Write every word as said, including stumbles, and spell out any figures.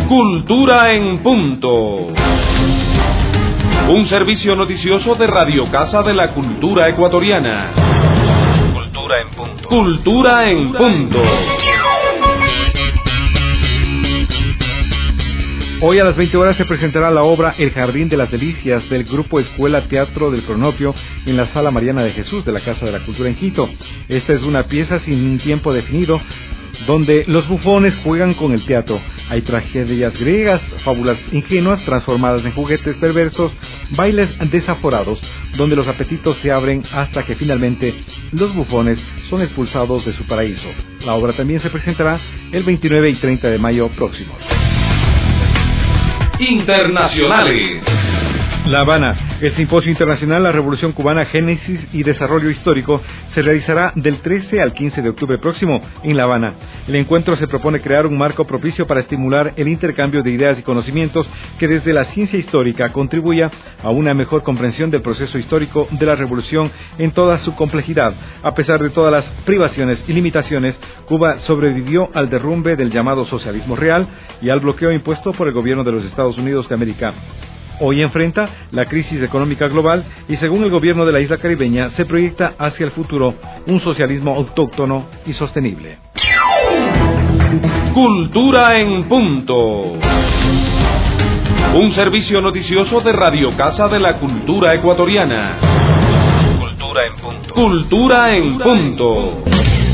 Cultura en punto. Un servicio noticioso de Radio Casa de la Cultura Ecuatoriana. Cultura en punto. Cultura en punto. Hoy a las veinte horas se presentará la obra El Jardín de las Delicias del Grupo Escuela Teatro del Cronopio en la Sala Mariana de Jesús de la Casa de la Cultura en Quito. Esta es una pieza sin un tiempo definido, donde los bufones juegan con el teatro. Hay tragedias griegas, fábulas ingenuas transformadas en juguetes perversos, bailes desaforados, donde los apetitos se abren hasta que finalmente los bufones son expulsados de su paraíso. La obra también se presentará el veintinueve y treinta de mayo próximos. Internacionales. La Habana. El Simposio Internacional La Revolución Cubana, Génesis y Desarrollo Histórico se realizará del trece al quince de octubre próximo en La Habana. El encuentro se propone crear un marco propicio para estimular el intercambio de ideas y conocimientos que desde la ciencia histórica contribuya a una mejor comprensión del proceso histórico de la revolución en toda su complejidad. A pesar de todas las privaciones y limitaciones, Cuba sobrevivió al derrumbe del llamado socialismo real y al bloqueo impuesto por el gobierno de los Estados Unidos de América. Hoy enfrenta la crisis económica global y, según el gobierno de la isla caribeña, se proyecta hacia el futuro un socialismo autóctono y sostenible. Cultura en punto. Un servicio noticioso de Radio Casa de la Cultura Ecuatoriana. Cultura en punto. Cultura en punto.